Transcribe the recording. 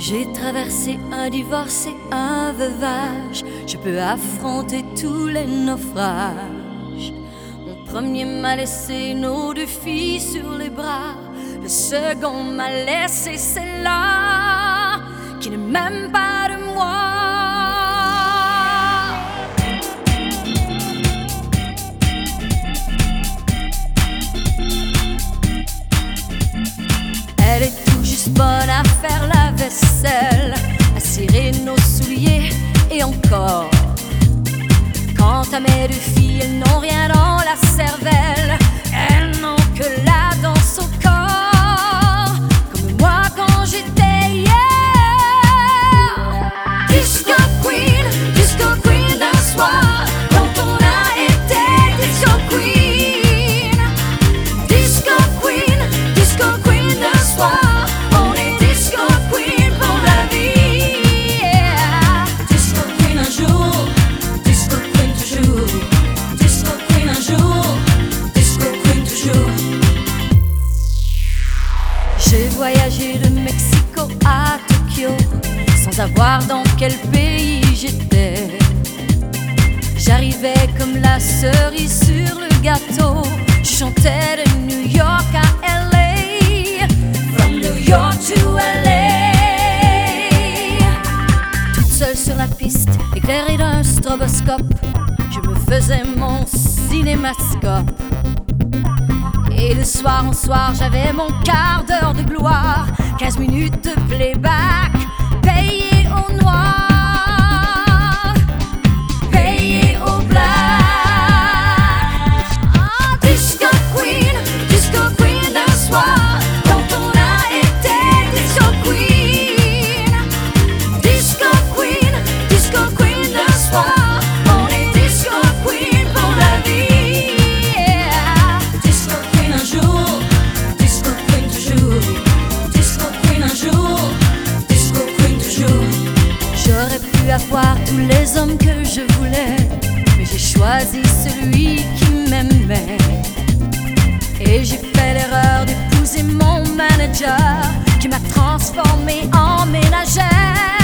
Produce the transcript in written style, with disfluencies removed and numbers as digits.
J'ai traversé un divorce et un veuvage. Je peux affronter tous les naufrages. Mon premier m'a laissé nos deux filles sur les bras. Le second m'a laissé celle-là qui ne m'aime pas de moi. Elle est tout juste bonne à faire la vaisselle, à cirer nos souliers et encore. Quant à mes deux filles, elles n'ont rien dans la cervelle. Elles n'ont que la danse au corps, comme moi quand j'étais hier. Disco Queen d'un soir, quand on a été Disco Queen. Disco Queen d'un soir, on est Disco Queen pour la vie. Yeah. Disco Queen un jour, Disco Queen toujours. Disco Queen un jour, Disco Queen toujours. J'ai voyagé de Mexico à Tokyo sans savoir dans quel pays j'étais. J'arrivais comme la cerise sur le gâteau. Je chantais de New York à LA, from New York to LA. Toute seule sur la piste, éclairée d'un stroboscope, je me faisais mon cinémascope. Et de soir en soir, j'avais mon quart d'heure de gloire, 15 minutes de playback, payé au noir, payé au black. Ah, Disco Queen d'un soir, quand on a été Disco Queen. Disco Queen d'un soir, on est Disco Queen pour la vie. Yeah. Disco Queen un jour, Disco Queen toujours. Disco Queen un jour, Disco Queen toujours. J'aurais pu avoir tous les hommes que je voulais, mais j'ai choisi celui qui m'aimait. Et j'ai fait l'erreur d'épouser mon manager, qui m'a transformée en ménagère.